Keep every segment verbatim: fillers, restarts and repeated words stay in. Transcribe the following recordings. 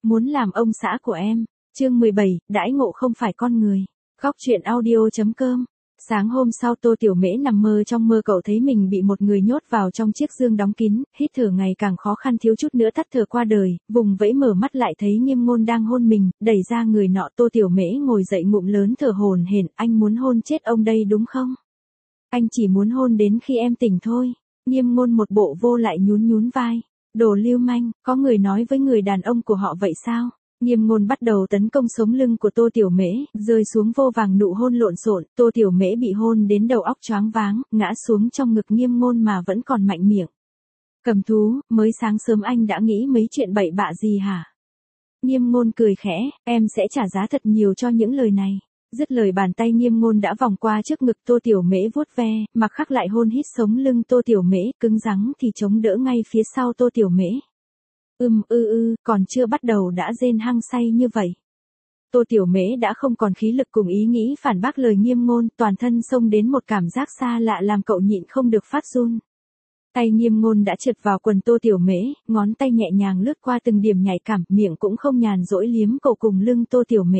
muốn làm ông xã của em. Chương mười bảy, đãi ngộ không phải con người. Góc truyện audio.com. Sáng hôm sau Tô Tiểu Mễ nằm mơ, trong mơ cậu thấy mình bị một người nhốt vào trong chiếc giường đóng kín, hít thở ngày càng khó khăn, thiếu chút nữa tắt thở qua đời, vùng vẫy mở mắt lại thấy Nghiêm Ngôn đang hôn mình, đẩy ra người nọ. Tô Tiểu Mễ ngồi dậy ngụm lớn thở hổn hển, anh muốn hôn chết ông đây đúng không? Anh chỉ muốn hôn đến khi em tỉnh thôi. Nghiêm Ngôn một bộ vô lại nhún nhún vai. Đồ lưu manh, có người nói với người đàn ông của họ vậy sao? Nghiêm Ngôn bắt đầu tấn công sống lưng của Tô Tiểu Mễ, rơi xuống vô vàng nụ hôn lộn xộn. Tô Tiểu Mễ bị hôn đến đầu óc choáng váng, ngã xuống trong ngực Nghiêm Ngôn mà vẫn còn mạnh miệng. Cầm thú, mới sáng sớm anh đã nghĩ mấy chuyện bậy bạ gì hả? Nghiêm Ngôn cười khẽ, em sẽ trả giá thật nhiều cho những lời này. Dứt lời bàn tay Nghiêm Ngôn đã vòng qua trước ngực Tô Tiểu Mễ vuốt ve, mặc khắc lại hôn hít sống lưng Tô Tiểu Mễ, cứng rắn thì chống đỡ ngay phía sau Tô Tiểu Mễ. Ừm ư ư, còn chưa bắt đầu đã rên hăng say như vậy. Tô Tiểu Mễ đã không còn khí lực cùng ý nghĩ phản bác lời Nghiêm Ngôn, toàn thân xông đến một cảm giác xa lạ làm cậu nhịn không được phát run. Tay Nghiêm Ngôn đã trượt vào quần Tô Tiểu Mễ, ngón tay nhẹ nhàng lướt qua từng điểm nhạy cảm, miệng cũng không nhàn rỗi liếm cổ cùng lưng Tô Tiểu Mễ.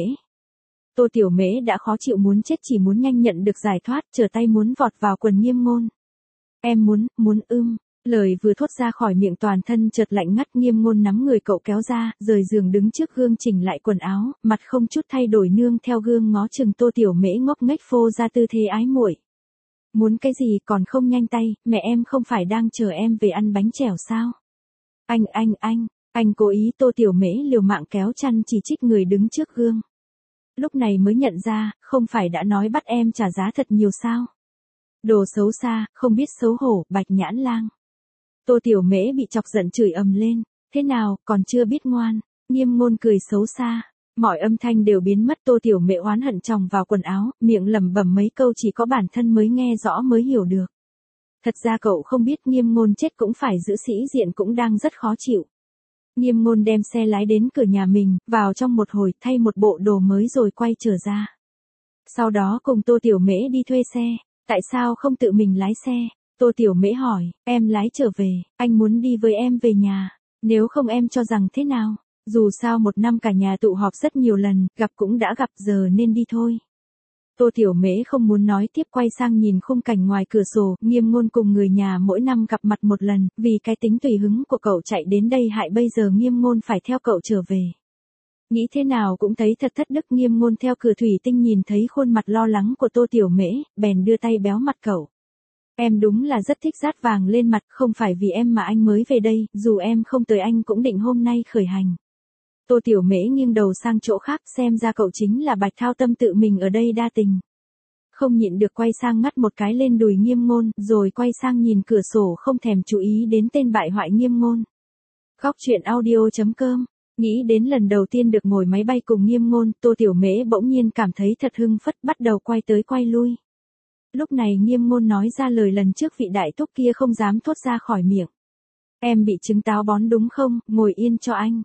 Tô Tiểu Mễ đã khó chịu muốn chết, chỉ muốn nhanh nhận được giải thoát, trở tay muốn vọt vào quần Nghiêm Ngôn. Em muốn, muốn ưm. Lời vừa thốt ra khỏi miệng toàn thân chợt lạnh ngắt. Nghiêm Ngôn nắm người cậu kéo ra, rời giường đứng trước gương chỉnh lại quần áo, mặt không chút thay đổi nương theo gương ngó chừng Tô Tiểu Mễ ngốc nghếch phô ra tư thế ái muội. Muốn cái gì còn không nhanh tay, mẹ em không phải đang chờ em về ăn bánh chèo sao? Anh anh anh, anh cố ý. Tô Tiểu Mễ liều mạng kéo chăn chỉ trích người đứng trước gương. Lúc này mới nhận ra, không phải đã nói bắt em trả giá thật nhiều sao? Đồ xấu xa, không biết xấu hổ, bạch nhãn lang. Tô Tiểu Mễ bị chọc giận chửi ầm lên, thế nào, còn chưa biết ngoan? Nghiêm Ngôn cười xấu xa, mọi âm thanh đều biến mất. Tô Tiểu Mễ oán hận chòng vào quần áo, miệng lẩm bẩm mấy câu chỉ có bản thân mới nghe rõ mới hiểu được. Thật ra cậu không biết Nghiêm Ngôn chết cũng phải giữ sĩ diện, cũng đang rất khó chịu. Nghiêm Ngôn đem xe lái đến cửa nhà mình, vào trong một hồi, thay một bộ đồ mới rồi quay trở ra. Sau đó cùng Tô Tiểu Mễ đi thuê xe. Tại sao không tự mình lái xe? Tô Tiểu Mễ hỏi, em lái trở về, anh muốn đi với em về nhà. Nếu không em cho rằng thế nào? Dù sao một năm cả nhà tụ họp rất nhiều lần, gặp cũng đã gặp, giờ nên đi thôi. Tô Tiểu Mễ không muốn nói tiếp, quay sang nhìn khung cảnh ngoài cửa sổ. Nghiêm Ngôn cùng người nhà mỗi năm gặp mặt một lần, vì cái tính tùy hứng của cậu chạy đến đây hại bây giờ Nghiêm Ngôn phải theo cậu trở về. Nghĩ thế nào cũng thấy thật thất đức. Nghiêm Ngôn theo cửa thủy tinh nhìn thấy khuôn mặt lo lắng của Tô Tiểu Mễ, bèn đưa tay béo mặt cậu. Em đúng là rất thích dát vàng lên mặt, không phải vì em mà anh mới về đây, dù em không tới anh cũng định hôm nay khởi hành. Tô Tiểu Mễ nghiêng đầu sang chỗ khác, xem ra cậu chính là Bạch Thao Tâm tự mình ở đây đa tình. Không nhịn được quay sang ngắt một cái lên đùi Nghiêm Ngôn, rồi quay sang nhìn cửa sổ không thèm chú ý đến tên bại hoại Nghiêm Ngôn. Góc truyện audio.com. Nghĩ đến lần đầu tiên được ngồi máy bay cùng Nghiêm Ngôn, Tô Tiểu Mễ bỗng nhiên cảm thấy thật hưng phất, bắt đầu quay tới quay lui. Lúc này Nghiêm Ngôn nói ra lời lần trước vị đại thúc kia không dám thốt ra khỏi miệng. Em bị chứng táo bón đúng không, ngồi yên cho anh.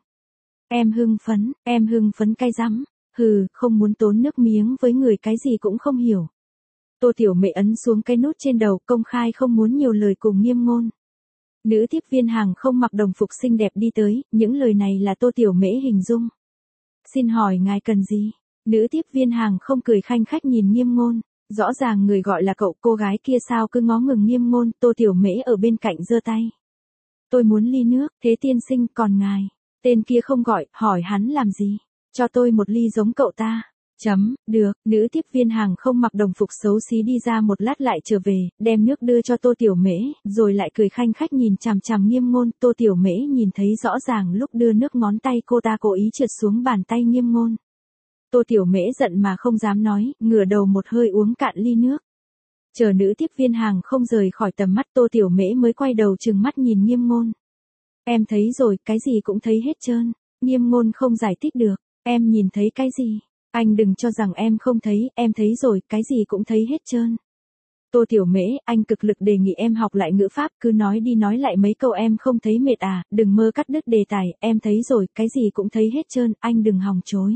Em hưng phấn, em hưng phấn cay rắm, hừ, không muốn tốn nước miếng với người cái gì cũng không hiểu. Tô Tiểu Mễ ấn xuống cái nút trên đầu, công khai không muốn nhiều lời cùng Nghiêm Ngôn. Nữ tiếp viên hàng không mặc đồng phục xinh đẹp đi tới, những lời này là Tô Tiểu Mễ hình dung. Xin hỏi ngài cần gì? Nữ tiếp viên hàng không cười khanh khách nhìn Nghiêm Ngôn. Rõ ràng người gọi là cậu, cô gái kia sao cứ ngó ngừng Nghiêm Ngôn. Tô Tiểu Mễ ở bên cạnh giơ tay. Tôi muốn ly nước, thế tiên sinh, còn ngài? Tên kia không gọi, hỏi hắn làm gì? Cho tôi một ly giống cậu ta. Chấm, được. Nữ tiếp viên hàng không mặc đồng phục xấu xí đi ra một lát lại trở về, đem nước đưa cho Tô Tiểu Mễ, rồi lại cười khanh khách nhìn chằm chằm Nghiêm Ngôn. Tô Tiểu Mễ nhìn thấy rõ ràng lúc đưa nước ngón tay cô ta cố ý trượt xuống bàn tay Nghiêm Ngôn. Tô Tiểu Mễ giận mà không dám nói, ngửa đầu một hơi uống cạn ly nước. Chờ nữ tiếp viên hàng không rời khỏi tầm mắt, Tô Tiểu Mễ mới quay đầu trừng mắt nhìn Nghiêm Ngôn. Em thấy rồi, cái gì cũng thấy hết trơn. Nghiêm Ngôn không giải thích được. Em nhìn thấy cái gì? Anh đừng cho rằng em không thấy, em thấy rồi, cái gì cũng thấy hết trơn. Tô Tiểu Mễ, anh cực lực đề nghị em học lại ngữ pháp, cứ nói đi nói lại mấy câu em không thấy mệt à, đừng mơ cắt đứt đề tài, em thấy rồi, cái gì cũng thấy hết trơn, anh đừng hòng chối.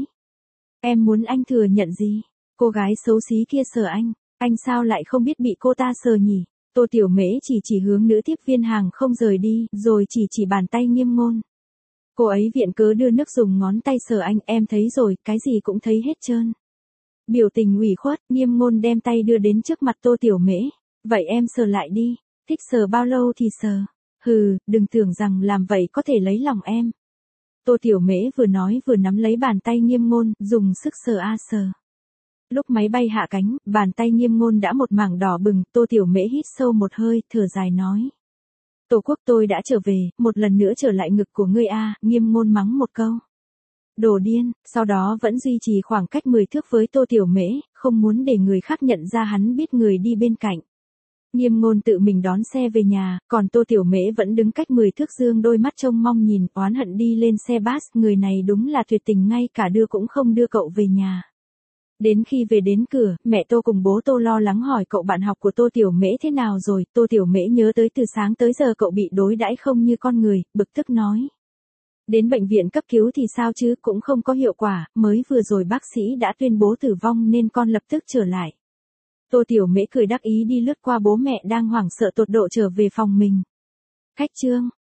Em muốn anh thừa nhận gì? Cô gái xấu xí kia sờ anh, anh sao lại không biết bị cô ta sờ nhỉ? Tô Tiểu Mễ chỉ chỉ hướng nữ tiếp viên hàng không rời đi, rồi chỉ chỉ bàn tay Nghiêm Ngôn. Cô ấy viện cớ đưa nước dùng ngón tay sờ anh, em thấy rồi, cái gì cũng thấy hết trơn. Biểu tình ủy khuất, Nghiêm Ngôn đem tay đưa đến trước mặt Tô Tiểu Mễ. Vậy em sờ lại đi, thích sờ bao lâu thì sờ. Hừ, đừng tưởng rằng làm vậy có thể lấy lòng em. Tô Tiểu Mễ vừa nói vừa nắm lấy bàn tay Nghiêm Ngôn, dùng sức sờ a sờ. Lúc máy bay hạ cánh, bàn tay Nghiêm Ngôn đã một mảng đỏ bừng, Tô Tiểu Mễ hít sâu một hơi, thở dài nói. Tổ quốc tôi đã trở về, một lần nữa trở lại ngực của ngươi a, Nghiêm Ngôn mắng một câu. Đồ điên, sau đó vẫn duy trì khoảng cách mười thước với Tô Tiểu Mễ, không muốn để người khác nhận ra hắn biết người đi bên cạnh. Nghiêm Ngôn tự mình đón xe về nhà, còn Tô Tiểu Mễ vẫn đứng cách mười thước dương đôi mắt trông mong nhìn, oán hận đi lên xe bus, người này đúng là tuyệt tình ngay cả đưa cũng không đưa cậu về nhà. Đến khi về đến cửa, mẹ Tô cùng bố Tô lo lắng hỏi cậu bạn học của Tô Tiểu Mễ thế nào rồi, Tô Tiểu Mễ nhớ tới từ sáng tới giờ cậu bị đối đãi không như con người, bực tức nói. Đến bệnh viện cấp cứu thì sao chứ, cũng không có hiệu quả, mới vừa rồi bác sĩ đã tuyên bố tử vong nên con lập tức trở lại. Tô Tiểu Mễ cười đắc ý đi lướt qua bố mẹ đang hoảng sợ tột độ trở về phòng mình. Khách trương,